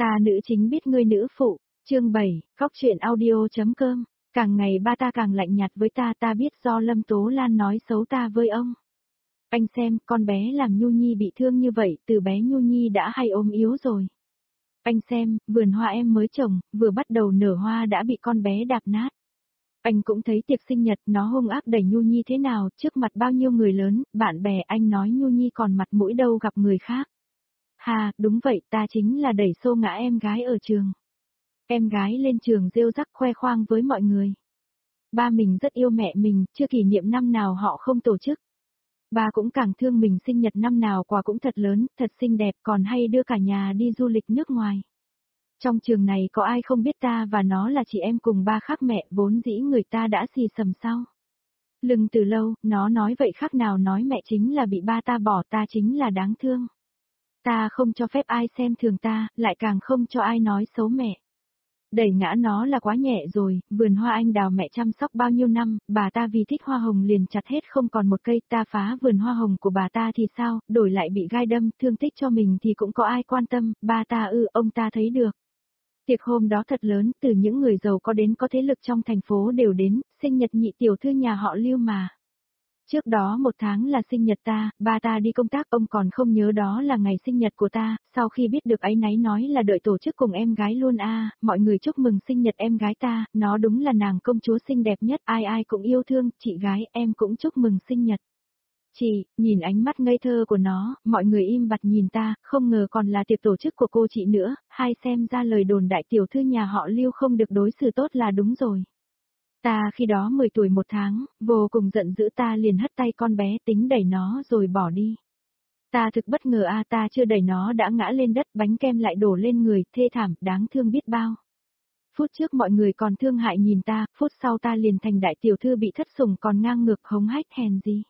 Ta nữ chính biết ngươi nữ phụ, chương 7, cóc truyện audio.com, càng ngày ba ta càng lạnh nhạt với ta biết do Lâm Tố Lan nói xấu ta với ông. Anh xem, con bé làm Nhu Nhi bị thương như vậy, từ bé Nhu Nhi đã hay ốm yếu rồi. Anh xem, vườn hoa em mới trồng, vừa bắt đầu nở hoa đã bị con bé đạp nát. Anh cũng thấy tiệc sinh nhật nó hung ác đẩy Nhu Nhi thế nào, trước mặt bao nhiêu người lớn, bạn bè anh nói Nhu Nhi còn mặt mũi đâu gặp người khác. Hà, đúng vậy, ta chính là đẩy xô ngã em gái ở trường. Em gái lên trường rêu rắc khoe khoang với mọi người. Ba mình rất yêu mẹ mình, chưa kỷ niệm năm nào họ không tổ chức. Ba cũng càng thương mình, sinh nhật năm nào quà cũng thật lớn, thật xinh đẹp, còn hay đưa cả nhà đi du lịch nước ngoài. Trong trường này có ai không biết ta và nó là chị em cùng ba khác mẹ, vốn dĩ người ta đã xì xầm sau lưng từ lâu, nó nói vậy khác nào nói mẹ chính là bị ba ta bỏ, ta chính là đáng thương. Ta không cho phép ai xem thường ta, lại càng không cho ai nói xấu mẹ. Đẩy ngã nó là quá nhẹ rồi, vườn hoa anh đào mẹ chăm sóc bao nhiêu năm, bà ta vì thích hoa hồng liền chặt hết không còn một cây, ta phá vườn hoa hồng của bà ta thì sao, đổi lại bị gai đâm, thương tích cho mình thì cũng có ai quan tâm, ba ta ông ta thấy được. Tiệc hôm đó thật lớn, từ những người giàu có đến có thế lực trong thành phố đều đến, sinh nhật nhị tiểu thư nhà họ Lưu mà. Trước đó 1 tháng là sinh nhật ta, ba ta đi công tác, ông còn không nhớ đó là ngày sinh nhật của ta, sau khi biết được áy náy nói là đợi tổ chức cùng em gái luôn mọi người chúc mừng sinh nhật em gái ta, nó đúng là nàng công chúa xinh đẹp nhất, ai ai cũng yêu thương, chị gái em cũng chúc mừng sinh nhật. Chị, nhìn ánh mắt ngây thơ của nó, mọi người im bặt nhìn ta, không ngờ còn là tiệc tổ chức của cô chị nữa, hay xem ra lời đồn đại tiểu thư nhà họ Lưu không được đối xử tốt là đúng rồi. Ta khi đó 10 tuổi 1 tháng, vô cùng giận dữ, ta liền hất tay con bé tính đẩy nó rồi bỏ đi. Ta thực bất ngờ ta chưa đẩy nó đã ngã lên đất, bánh kem lại đổ lên người, thê thảm, đáng thương biết bao. Phút trước mọi người còn thương hại nhìn ta, phút sau ta liền thành đại tiểu thư bị thất sủng còn ngang ngược hống hách hèn gì.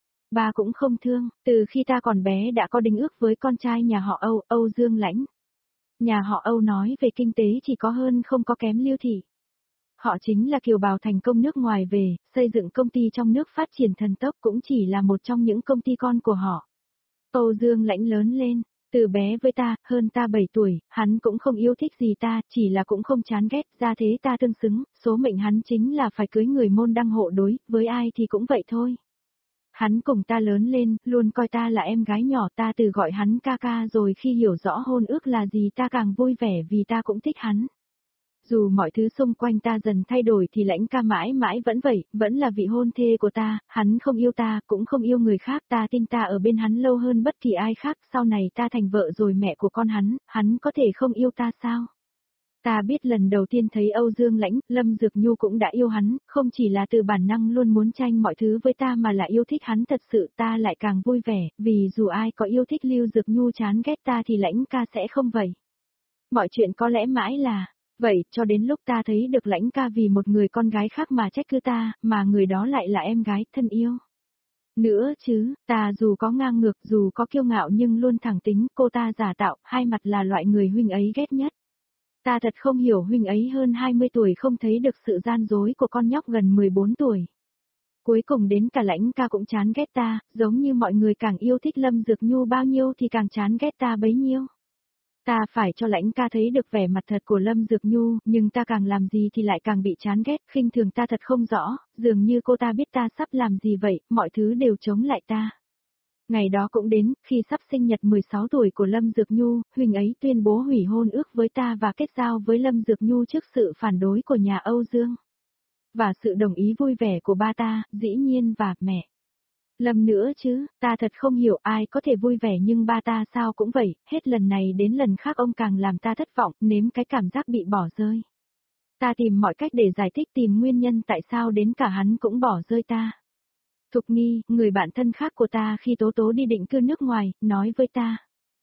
Ba cũng không thương, từ khi ta còn bé đã có đính ước với con trai nhà họ Âu Dương Lãnh. Nhà họ Âu nói về kinh tế chỉ có hơn không có kém Lưu Thị. Họ chính là kiều bào thành công nước ngoài về, xây dựng công ty trong nước phát triển thần tốc cũng chỉ là một trong những công ty con của họ. Âu Dương Lãnh lớn lên, từ bé với ta, hơn ta 7 tuổi, hắn cũng không yêu thích gì ta, chỉ là cũng không chán ghét, ra thế ta tương xứng, số mệnh hắn chính là phải cưới người môn đăng hộ đối, với ai thì cũng vậy thôi. Hắn cùng ta lớn lên, luôn coi ta là em gái nhỏ, ta từ gọi hắn ca ca, rồi khi hiểu rõ hôn ước là gì ta càng vui vẻ vì ta cũng thích hắn. Dù mọi thứ xung quanh ta dần thay đổi thì Lãnh ca mãi mãi vẫn vậy, vẫn là vị hôn thê của ta, hắn không yêu ta, cũng không yêu người khác, ta tin ta ở bên hắn lâu hơn bất kỳ ai khác, sau này ta thành vợ rồi mẹ của con hắn có thể không yêu ta sao? Ta biết lần đầu tiên thấy Âu Dương Lãnh, Lâm Dược Nhu cũng đã yêu hắn, không chỉ là từ bản năng luôn muốn tranh mọi thứ với ta mà là yêu thích hắn thật sự, ta lại càng vui vẻ, vì dù ai có yêu thích Lưu Dược Nhu chán ghét ta thì Lãnh ca sẽ không vậy. Mọi chuyện có lẽ mãi là vậy, cho đến lúc ta thấy được Lãnh ca vì một người con gái khác mà trách cứ ta, mà người đó lại là em gái thân yêu. Nữa chứ, ta dù có ngang ngược, dù có kiêu ngạo nhưng luôn thẳng tính, cô ta giả tạo, hai mặt là loại người huynh ấy ghét nhất. Ta thật không hiểu huynh ấy hơn 20 tuổi không thấy được sự gian dối của con nhóc gần 14 tuổi. Cuối cùng đến cả Lãnh ca cũng chán ghét ta, giống như mọi người càng yêu thích Lâm Dược Nhu bao nhiêu thì càng chán ghét ta bấy nhiêu. Ta phải cho Lãnh ca thấy được vẻ mặt thật của Lâm Dược Nhu, nhưng ta càng làm gì thì lại càng bị chán ghét, khinh thường ta thật không rõ, dường như cô ta biết ta sắp làm gì vậy, mọi thứ đều chống lại ta. Ngày đó cũng đến, khi sắp sinh nhật 16 tuổi của Lâm Dược Nhu, huynh ấy tuyên bố hủy hôn ước với ta và kết giao với Lâm Dược Nhu trước sự phản đối của nhà Âu Dương. Và sự đồng ý vui vẻ của ba ta, dĩ nhiên và mẹ. Lâm nữa chứ, ta thật không hiểu ai có thể vui vẻ nhưng ba ta sao cũng vậy, hết lần này đến lần khác ông càng làm ta thất vọng, nếm cái cảm giác bị bỏ rơi. Ta tìm mọi cách để giải thích tìm nguyên nhân tại sao đến cả hắn cũng bỏ rơi ta. Thục Nghi, người bạn thân khác của ta khi Tố Tố đi định cư nước ngoài, nói với ta.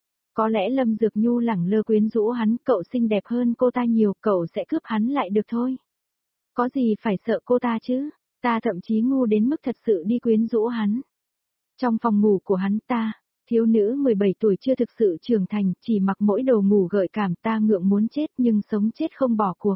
Có lẽ Lâm Dược Nhu lẳng lơ quyến rũ hắn, cậu xinh đẹp hơn cô ta nhiều, cậu sẽ cướp hắn lại được thôi. Có gì phải sợ cô ta chứ, ta thậm chí ngu đến mức thật sự đi quyến rũ hắn. Trong phòng ngủ của hắn ta, thiếu nữ 17 tuổi chưa thực sự trưởng thành, chỉ mặc mỗi đồ ngủ gợi cảm, ta ngượng muốn chết nhưng sống chết không bỏ cuộc.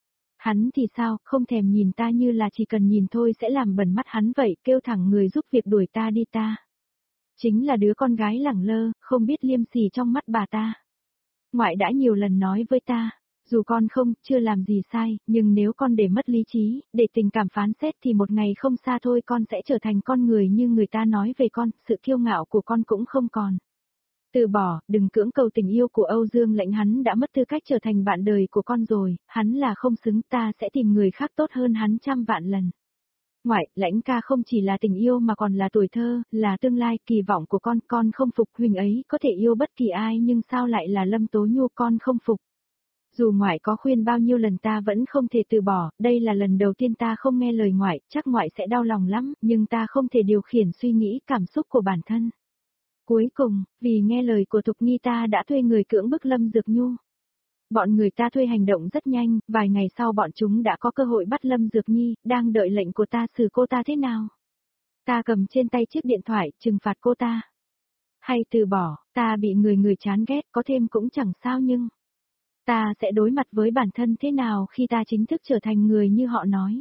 Hắn thì sao, không thèm nhìn ta như là chỉ cần nhìn thôi sẽ làm bẩn mắt hắn vậy, kêu thẳng người giúp việc đuổi ta đi ta. Chính là đứa con gái lẳng lơ, không biết liêm sỉ trong mắt bà ta. Ngoại đã nhiều lần nói với ta, dù con chưa làm gì sai, nhưng nếu con để mất lý trí, để tình cảm phán xét thì một ngày không xa thôi con sẽ trở thành con người như người ta nói về con, sự kiêu ngạo của con cũng không còn. Từ bỏ, đừng cưỡng cầu tình yêu của Âu Dương Lãnh, hắn đã mất tư cách trở thành bạn đời của con rồi, hắn là không xứng, ta sẽ tìm người khác tốt hơn hắn trăm vạn lần. Ngoại, Lãnh ca không chỉ là tình yêu mà còn là tuổi thơ, là tương lai, kỳ vọng của con không phục, huynh ấy có thể yêu bất kỳ ai nhưng sao lại là Lâm Tố Nhu, con không phục. Dù ngoại có khuyên bao nhiêu lần ta vẫn không thể từ bỏ, đây là lần đầu tiên ta không nghe lời ngoại, chắc ngoại sẽ đau lòng lắm, nhưng ta không thể điều khiển suy nghĩ cảm xúc của bản thân. Cuối cùng, vì nghe lời của Thục Nghi ta đã thuê người cưỡng bức Lâm Dược Nhu. Bọn người ta thuê hành động rất nhanh, vài ngày sau bọn chúng đã có cơ hội bắt Lâm Dược Nhi, đang đợi lệnh của ta xử cô ta thế nào. Ta cầm trên tay chiếc điện thoại, trừng phạt cô ta. Hay từ bỏ, ta bị người chán ghét, có thêm cũng chẳng sao nhưng... Ta sẽ đối mặt với bản thân thế nào khi ta chính thức trở thành người như họ nói.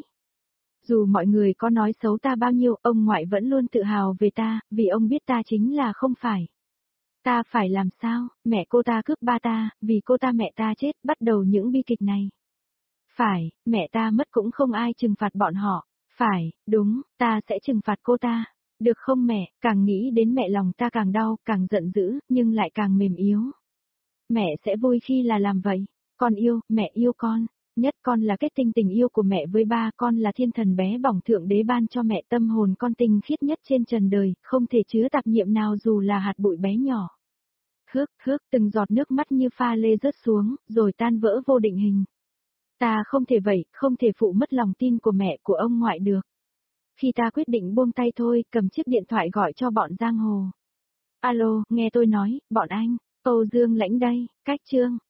Dù mọi người có nói xấu ta bao nhiêu, ông ngoại vẫn luôn tự hào về ta, vì ông biết ta chính là không phải. Ta phải làm sao, mẹ cô ta cướp ba ta, vì cô ta mẹ ta chết, bắt đầu những bi kịch này. Phải, mẹ ta mất cũng không ai trừng phạt bọn họ. Phải, đúng, ta sẽ trừng phạt cô ta. Được không mẹ, càng nghĩ đến mẹ lòng ta càng đau, càng giận dữ, nhưng lại càng mềm yếu. Mẹ sẽ vui khi là làm vậy. Con yêu, mẹ yêu con. Nhất con là kết tinh tình yêu của mẹ với ba, con là thiên thần bé bỏng thượng đế ban cho mẹ, tâm hồn con tinh khiết nhất trên trần đời, không thể chứa tạp niệm nào dù là hạt bụi bé nhỏ. Hước, từng giọt nước mắt như pha lê rớt xuống, rồi tan vỡ vô định hình. Ta không thể vậy, không thể phụ mất lòng tin của mẹ của ông ngoại được. Khi ta quyết định buông tay thôi, cầm chiếc điện thoại gọi cho bọn giang hồ. Alo, nghe tôi nói, bọn anh, Âu Dương Lãnh đây, cách chương.